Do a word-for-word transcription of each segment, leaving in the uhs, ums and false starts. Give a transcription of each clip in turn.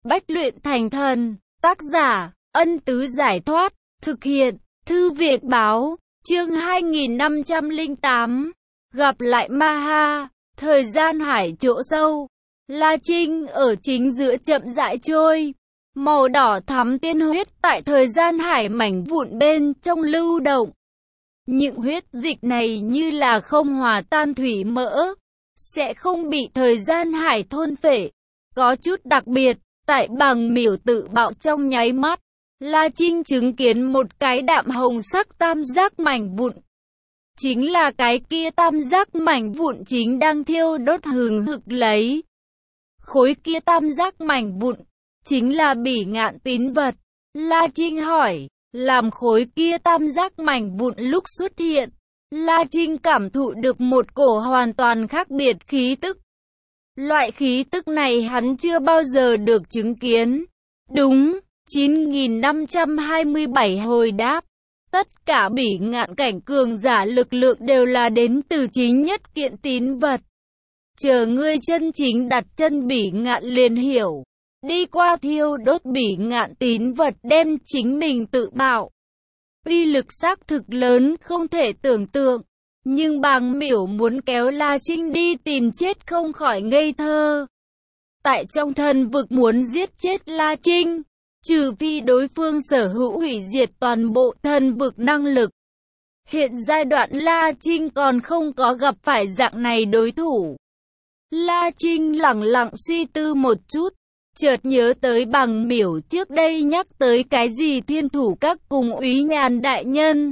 Bách luyện thành thần. Tác giả, Ân Tứ Giải Thoát. Thực hiện, Thư Việt Báo. Chương hai nghìn năm trăm lẻ tám. Gặp lại Ma Ha. Thời gian hải chỗ sâu. La Trinh ở chính giữa chậm rãi trôi. Màu đỏ thắm tiên huyết tại thời gian hải mảnh vụn bên trong lưu động. Những huyết dịch này như là không hòa tan thủy mỡ, sẽ không bị thời gian hải thôn phệ. Có chút đặc biệt, tại bằng miểu tự bạo trong nháy mắt, La Trinh chứng kiến một cái đạm hồng sắc tam giác mảnh vụn. Chính là cái kia tam giác mảnh vụn chính đang thiêu đốt hừng hực lấy. Khối kia tam giác mảnh vụn, chính là bỉ ngạn tín vật. La Trinh hỏi, làm khối kia tam giác mảnh vụn lúc xuất hiện, La Trinh cảm thụ được một cổ hoàn toàn khác biệt khí tức. Loại khí tức này hắn chưa bao giờ được chứng kiến. Đúng, chín nghìn năm trăm hai mươi bảy hồi đáp. Tất cả bỉ ngạn cảnh cường giả lực lượng đều là đến từ chính nhất kiện tín vật. Chờ ngươi chân chính đặt chân bỉ ngạn liền hiểu. Đi qua thiêu đốt bỉ ngạn tín vật đem chính mình tự bạo. Uy lực xác thực lớn không thể tưởng tượng. Nhưng Bàng Miểu muốn kéo La Trinh đi tìm chết không khỏi ngây thơ. Tại trong thần vực muốn giết chết La Trinh, trừ phi đối phương sở hữu hủy diệt toàn bộ thần vực năng lực. Hiện giai đoạn La Trinh còn không có gặp phải dạng này đối thủ. La Trinh lẳng lặng suy tư một chút, chợt nhớ tới Bàng Miểu trước đây nhắc tới cái gì thiên thủ các cùng úy nhàn đại nhân.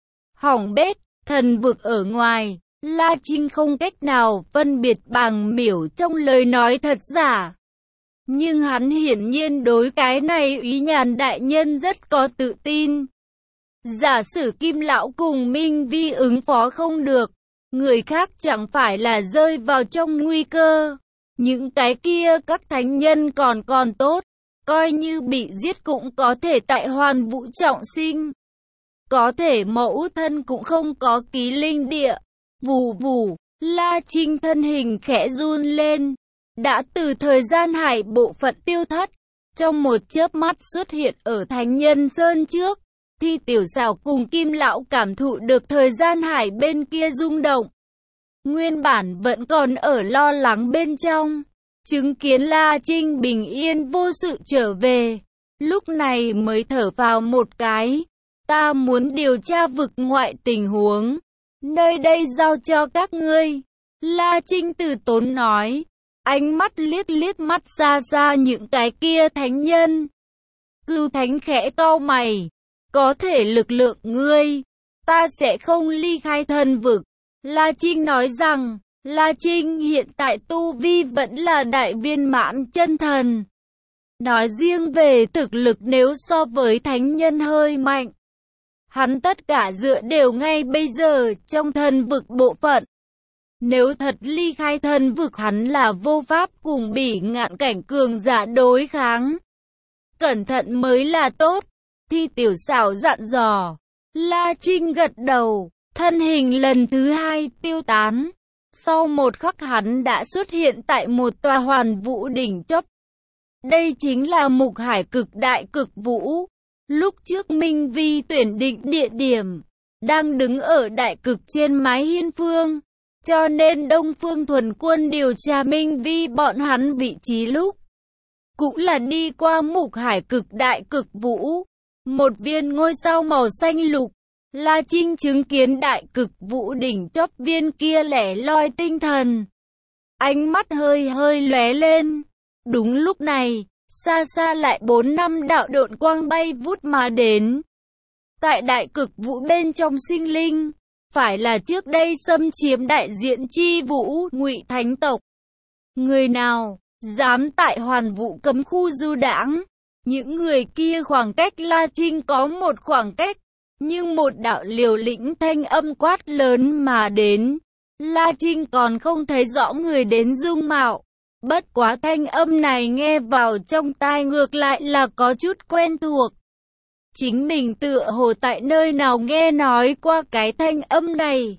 Hỏng bét, thần vực ở ngoài, La Trinh không cách nào phân biệt Bàng Miểu trong lời nói thật giả. Nhưng hắn hiển nhiên đối cái này úy nhàn đại nhân rất có tự tin. Giả sử Kim Lão cùng Minh Vi ứng phó không được, người khác chẳng phải là rơi vào trong nguy cơ. Những cái kia các thánh nhân còn còn tốt, coi như bị giết cũng có thể tại hoàn vũ trọng sinh. Có thể mẫu thân cũng không có ký linh địa. Vù vù, La Trinh thân hình khẽ run lên. Đã từ thời gian hải bộ phận tiêu thất. Trong một chớp mắt xuất hiện ở Thánh Nhân Sơn trước. Thi Tiểu Sào cùng Kim Lão cảm thụ được thời gian hải bên kia rung động. Nguyên bản vẫn còn ở lo lắng bên trong. Chứng kiến La Trinh bình yên vô sự trở về. Lúc này mới thở vào một cái. Ta muốn điều tra vực ngoại tình huống. Nơi đây giao cho các ngươi. La Trinh từ tốn nói. Ánh mắt liếc liếc mắt xa xa những cái kia thánh nhân. Cưu Thánh khẽ cau mày. Có thể lực lượng ngươi. Ta sẽ không ly khai thần vực. La Trinh nói rằng. La Trinh hiện tại tu vi vẫn là đại viên mãn chân thần. Nói riêng về thực lực nếu so với thánh nhân hơi mạnh. Hắn tất cả dựa đều ngay bây giờ trong thần vực bộ phận. Nếu thật ly khai thần vực hắn là vô pháp cùng bỉ ngạn cảnh cường giả đối kháng. Cẩn thận mới là tốt. Thi Tiểu Sào dặn dò. La Trinh gật đầu. Thân hình lần thứ hai tiêu tán. Sau một khắc hắn đã xuất hiện tại một tòa hoàn vũ đỉnh chóp. Đây chính là Mục Hải Cực Đại Cực Vũ. Lúc trước Minh Vi tuyển định địa điểm, đang đứng ở đại cực trên mái hiên phương. Cho nên Đông Phương Thuần Quân điều tra Minh Vi bọn hắn vị trí lúc. Cũng là đi qua Mục Hải Cực Đại Cực Vũ. Một viên ngôi sao màu xanh lục. La Trinh chứng kiến đại cực vũ đỉnh chóp viên kia lẻ loi tinh thần. Ánh mắt hơi hơi lóe lên. Đúng lúc này, xa xa lại bốn năm đạo độn quang bay vút mà đến. Tại đại cực vũ bên trong sinh linh, phải là trước đây xâm chiếm đại diện chi vũ Ngụy Thánh tộc. Người nào dám tại hoàn vũ cấm khu du đãng? Những người kia khoảng cách La Trinh có một khoảng cách. Nhưng một đạo liều lĩnh thanh âm quát lớn mà đến. La Trinh còn không thấy rõ người đến dung mạo. Bất quá thanh âm này nghe vào trong tai ngược lại là có chút quen thuộc. Chính mình tựa hồ tại nơi nào nghe nói qua cái thanh âm này.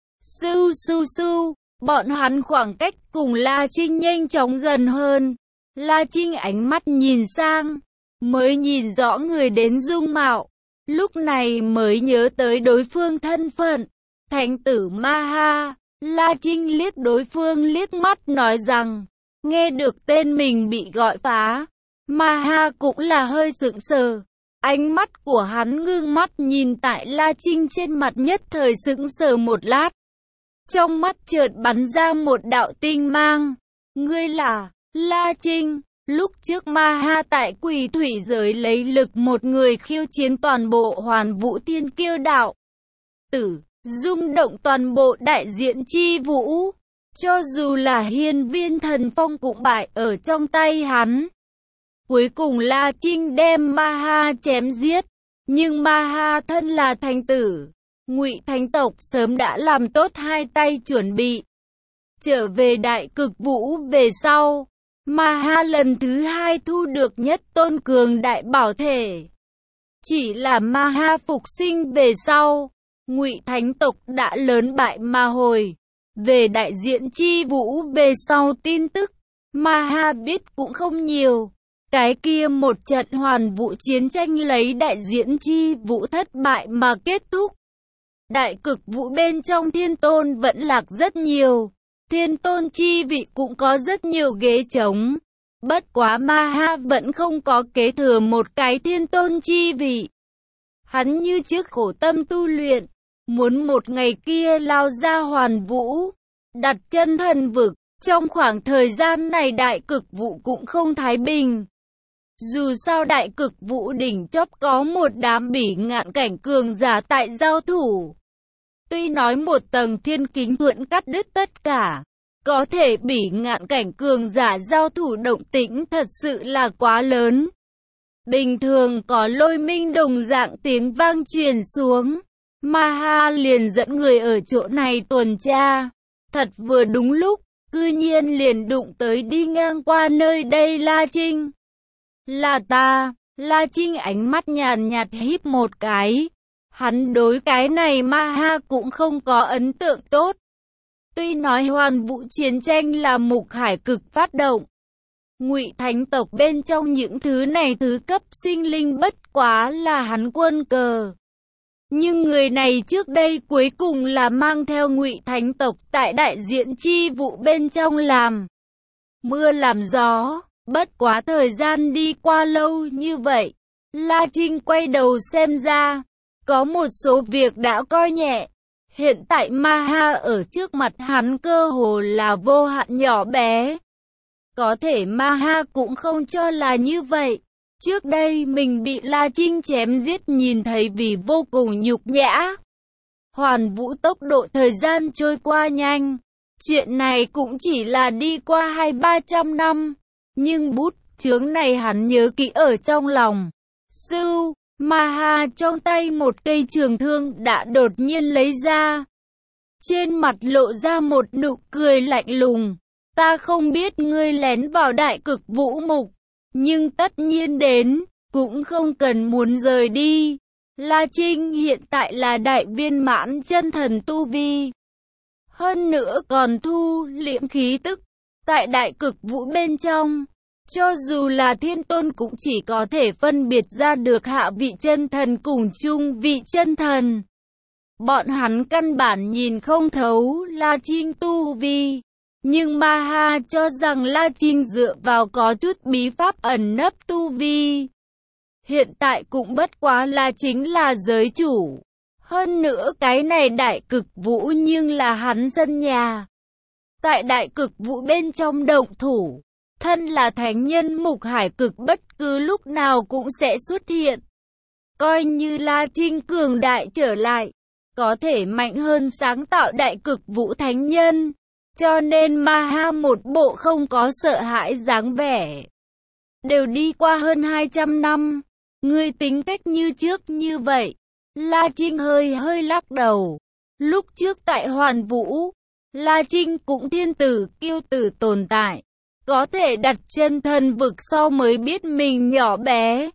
Su su su, bọn hắn khoảng cách cùng La Trinh nhanh chóng gần hơn. La Trinh ánh mắt nhìn sang, mới nhìn rõ người đến dung mạo. Lúc này mới nhớ tới đối phương thân phận, thánh tử Ma Ha. La Trinh liếc đối phương liếc mắt nói rằng, nghe được tên mình bị gọi phá, Ma Ha cũng là hơi sững sờ. Ánh mắt của hắn ngưng mắt nhìn tại La Trinh, trên mặt nhất thời sững sờ một lát. Trong mắt chợt bắn ra một đạo tinh mang. Ngươi là La Trinh. Lúc trước Ma Ha tại Quỷ Thủy giới lấy lực một người khiêu chiến toàn bộ Hoàn Vũ Thiên Kiêu đạo tử, rung động toàn bộ đại diện chi vũ. Cho dù là Hiên Viên Thần Phong cũng bại ở trong tay hắn. Cuối cùng La Trinh đem Ma Ha chém giết, nhưng Ma Ha thân là thánh tử, Ngụy thánh tộc sớm đã làm tốt hai tay chuẩn bị. Trở về Đại Cực Vũ về sau, Ma Ha lần thứ hai thu được nhất tôn cường đại bảo thể. Chỉ là Ma Ha phục sinh về sau, Ngụy thánh tộc đã lớn bại mà hồi. Về đại diện chi vũ về sau tin tức, Ma Ha biết cũng không nhiều. Cái kia một trận Hoàn Vũ chiến tranh lấy đại diện chi vũ thất bại mà kết thúc. Đại Cực Vũ bên trong thiên tôn vẫn lạc rất nhiều. Thiên tôn chi vị cũng có rất nhiều ghế trống. Bất quá Ma Ha vẫn không có kế thừa một cái thiên tôn chi vị. Hắn như trước khổ tâm tu luyện, muốn một ngày kia lao ra Hoàn Vũ, đặt chân thần vực. Trong khoảng thời gian này Đại Cực Vũ cũng không thái bình. Dù sao Đại Cực Vũ đỉnh chóp có một đám bỉ ngạn cảnh cường giả tại giao thủ. Tuy nói một tầng thiên kính thuẫn cắt đứt tất cả, có thể bỉ ngạn cảnh cường giả giao thủ động tĩnh thật sự là quá lớn. Bình thường có lôi minh đồng dạng tiếng vang truyền xuống, Ma Ha liền dẫn người ở chỗ này tuần tra. Thật vừa đúng lúc, cư nhiên liền đụng tới đi ngang qua nơi đây La Trinh. Là ta. La Trinh ánh mắt nhàn nhạt híp một cái. Hắn đối cái này Ma Ha cũng không có ấn tượng tốt. Tuy nói Hoàn Vũ chiến tranh là Mục Hải Cực phát động, Ngụy thánh tộc bên trong những thứ này thứ cấp sinh linh bất quá là hắn quân cờ. Nhưng người này trước đây cuối cùng là mang theo Ngụy thánh tộc tại đại diện chi vụ bên trong làm mưa làm gió. Bất quá thời gian đi qua lâu như vậy, La Trinh quay đầu xem ra, có một số việc đã coi nhẹ. Hiện tại Ma Ha ở trước mặt hắn cơ hồ là vô hạn nhỏ bé. Có thể Ma Ha cũng không cho là như vậy. Trước đây mình bị La Trinh chém giết nhìn thấy vì vô cùng nhục nhã. Hoàn Vũ tốc độ thời gian trôi qua nhanh. Chuyện này cũng chỉ là đi qua hai ba trăm năm. Nhưng bút chướng này hắn nhớ kỹ ở trong lòng. Sưu, Ma Ha trong tay một cây trường thương đã đột nhiên lấy ra. Trên mặt lộ ra một nụ cười lạnh lùng. Ta không biết ngươi lén vào Đại Cực Vũ mục, nhưng tất nhiên đến, cũng không cần muốn rời đi. La Trinh hiện tại là đại viên mãn chân thần tu vi. Hơn nữa còn thu liễm khí tức. Tại Đại Cực Vũ bên trong, cho dù là thiên tôn cũng chỉ có thể phân biệt ra được hạ vị chân thần cùng trung vị chân thần. Bọn hắn căn bản nhìn không thấu La Trinh tu vi. Nhưng Ma Ha cho rằng La Trinh dựa vào có chút bí pháp ẩn nấp tu vi. Hiện tại cũng bất quá là chính là giới chủ. Hơn nữa cái này Đại Cực Vũ nhưng là hắn sân nhà. Tại Đại Cực Vũ bên trong động thủ, thân là thánh nhân Mục Hải Cực bất cứ lúc nào cũng sẽ xuất hiện. Coi như La Trinh cường đại trở lại, có thể mạnh hơn sáng tạo Đại Cực Vũ thánh nhân. Cho nên Ma Ha một bộ không có sợ hãi dáng vẻ. Đều đi qua hơn hai trăm năm, ngươi tính cách như trước như vậy. La Trinh hơi hơi lắc đầu. Lúc trước tại Hoàn Vũ, La Trinh cũng thiên tử kiêu tử tồn tại. Có thể đặt chân thần vực sau mới biết mình nhỏ bé.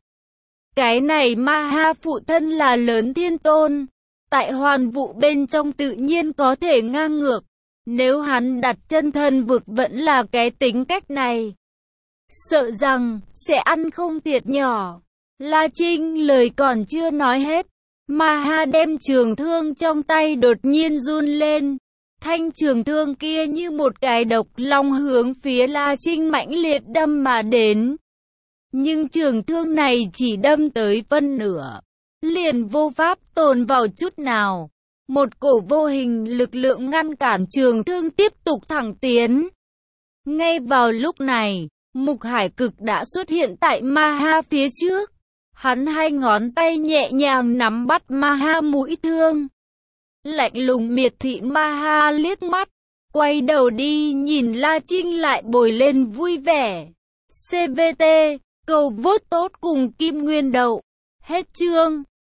Cái này Ma Ha phụ thân là lớn thiên tôn. Tại Hoàn Vũ bên trong tự nhiên có thể ngang ngược. Nếu hắn đặt chân thần vực vẫn là cái tính cách này, sợ rằng sẽ ăn không thiệt nhỏ. La Trinh lời còn chưa nói hết, Ma-ha đem trường thương trong tay đột nhiên run lên. Thanh trường thương kia như một cái độc long hướng phía La Trinh mãnh liệt đâm mà đến. Nhưng trường thương này chỉ đâm tới phân nửa, liền vô pháp tồn vào chút nào. Một cổ vô hình lực lượng ngăn cản trường thương tiếp tục thẳng tiến. Ngay vào lúc này, Mục Hải Cực đã xuất hiện tại Ma-ha phía trước. Hắn hai ngón tay nhẹ nhàng nắm bắt Ma-ha mũi thương. Lạnh lùng miệt thị Ma-ha liếc mắt, quay đầu đi nhìn La Trinh lại bồi lên vui vẻ. xê vê tê, cầu vote tốt cùng Kim Nguyên Đậu. Hết chương.